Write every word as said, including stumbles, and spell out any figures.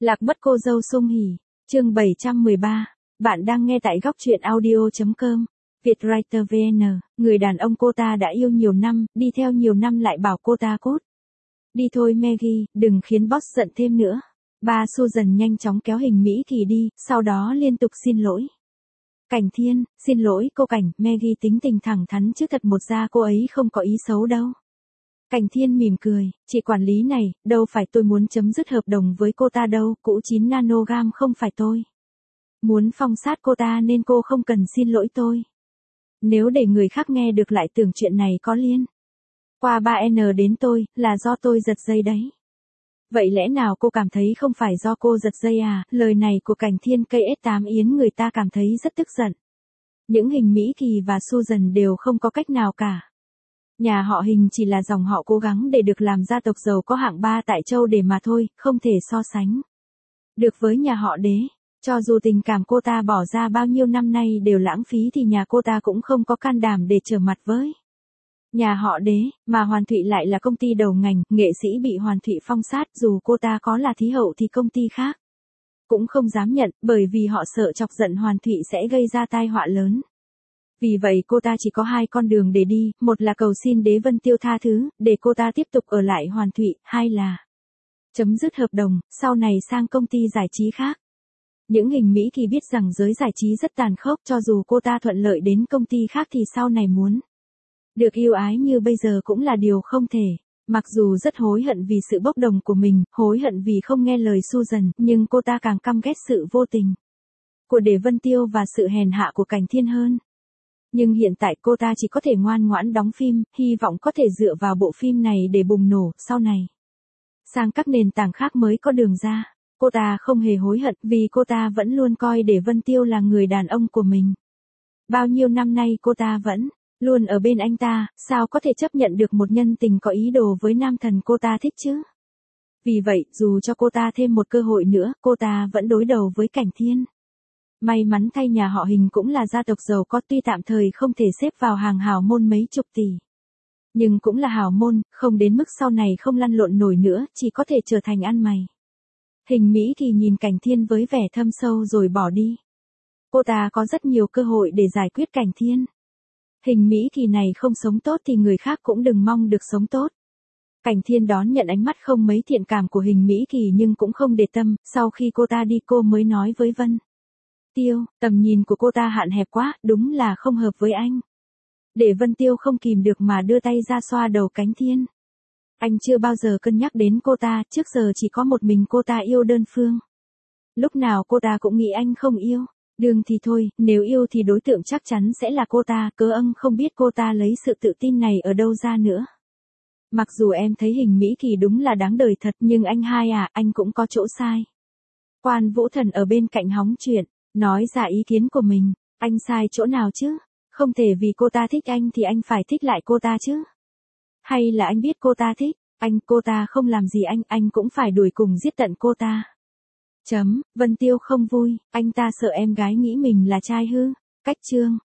Lạc mất cô dâu Sung Hỉ, chương bảy trăm mười ba. Bạn đang nghe tại góc truyện audio chấm com. Vietwriter vê en, người đàn ông cô ta đã yêu nhiều năm, đi theo nhiều năm lại bảo cô ta cút. Đi thôi Maggie, đừng khiến boss giận thêm nữa. Ba Susan nhanh chóng kéo Hình Mỹ Kỳ đi, sau đó liên tục xin lỗi. Cảnh Thiên, xin lỗi cô Cảnh, Maggie tính tình thẳng thắn chứ thật một ra cô ấy không có ý xấu đâu. Cảnh Thiên mỉm cười, chị quản lý này, đâu phải tôi muốn chấm dứt hợp đồng với cô ta đâu, cũ chín nanogam không phải tôi. Muốn phong sát cô ta nên cô không cần xin lỗi tôi. Nếu để người khác nghe được lại tưởng chuyện này có liên qua ba en đến tôi, là do tôi giật dây đấy. Vậy lẽ nào cô cảm thấy không phải do cô giật dây à? Lời này của Cảnh Thiên cây ét tám yến người ta cảm thấy rất tức giận. Những Hình Mỹ Kỳ và Susan đều không có cách nào cả. Nhà họ Hình chỉ là dòng họ cố gắng để được làm gia tộc giàu có hạng ba tại châu để mà thôi, không thể so sánh được với nhà họ Đế. Cho dù tình cảm cô ta bỏ ra bao nhiêu năm nay đều lãng phí thì nhà cô ta cũng không có can đảm để trở mặt với nhà họ Đế, mà Hoàn Thụy lại là công ty đầu ngành, nghệ sĩ bị Hoàn Thụy phong sát, dù cô ta có là thí hậu thì công ty khác cũng không dám nhận, bởi vì họ sợ chọc giận Hoàn Thụy sẽ gây ra tai họa lớn. Vì vậy cô ta chỉ có hai con đường để đi, một là cầu xin Đế Vân Tiêu tha thứ, để cô ta tiếp tục ở lại Hoàn Thụy, hai là chấm dứt hợp đồng, sau này sang công ty giải trí khác. Những Hình Mỹ Kỳ biết rằng giới giải trí rất tàn khốc, cho dù cô ta thuận lợi đến công ty khác thì sau này muốn được yêu ái như bây giờ cũng là điều không thể. Mặc dù rất hối hận vì sự bốc đồng của mình, hối hận vì không nghe lời Susan, nhưng cô ta càng căm ghét sự vô tình của Đế Vân Tiêu và sự hèn hạ của Cảnh Thiên hơn. Nhưng hiện tại cô ta chỉ có thể ngoan ngoãn đóng phim, hy vọng có thể dựa vào bộ phim này để bùng nổ, sau này sang các nền tảng khác mới có đường ra. Cô ta không hề hối hận vì cô ta vẫn luôn coi Đế Vân Tiêu là người đàn ông của mình. Bao nhiêu năm nay cô ta vẫn luôn ở bên anh ta, sao có thể chấp nhận được một nhân tình có ý đồ với nam thần cô ta thích chứ? Vì vậy, dù cho cô ta thêm một cơ hội nữa, cô ta vẫn đối đầu với Cảnh Thiên. May mắn thay nhà họ Hình cũng là gia tộc giàu có, tuy tạm thời không thể xếp vào hàng hào môn mấy chục tỷ. Nhưng cũng là hào môn, không đến mức sau này không lăn lộn nổi nữa, chỉ có thể trở thành ăn mày. Hình Mỹ thì nhìn Cảnh Thiên với vẻ thâm sâu rồi bỏ đi. Cô ta có rất nhiều cơ hội để giải quyết Cảnh Thiên. Hình Mỹ Kỳ này không sống tốt thì người khác cũng đừng mong được sống tốt. Cảnh Thiên đón nhận ánh mắt không mấy thiện cảm của Hình Mỹ Kỳ nhưng cũng không để tâm, sau khi cô ta đi cô mới nói với Vân Tiêu, tầm nhìn của cô ta hạn hẹp quá, đúng là không hợp với anh. Để Vân Tiêu không kìm được mà đưa tay ra xoa đầu Cảnh Thiên. Anh chưa bao giờ cân nhắc đến cô ta, trước giờ chỉ có một mình cô ta yêu đơn phương. Lúc nào cô ta cũng nghĩ anh không yêu. Đường thì thôi, nếu yêu thì đối tượng chắc chắn sẽ là cô ta, cớ âng không biết cô ta lấy sự tự tin này ở đâu ra nữa. Mặc dù em thấy Hình Mỹ Kỳ đúng là đáng đời thật, nhưng anh hai à, anh cũng có chỗ sai. Quan Vũ Thần ở bên cạnh hóng chuyện, nói ra ý kiến của mình, anh sai chỗ nào chứ? Không thể vì cô ta thích anh thì anh phải thích lại cô ta chứ? Hay là anh biết cô ta thích anh, cô ta không làm gì anh, anh cũng phải đuổi cùng giết tận cô ta? Chấm, Vân Tiêu không vui, anh ta sợ em gái nghĩ mình là trai hư. Cách chương.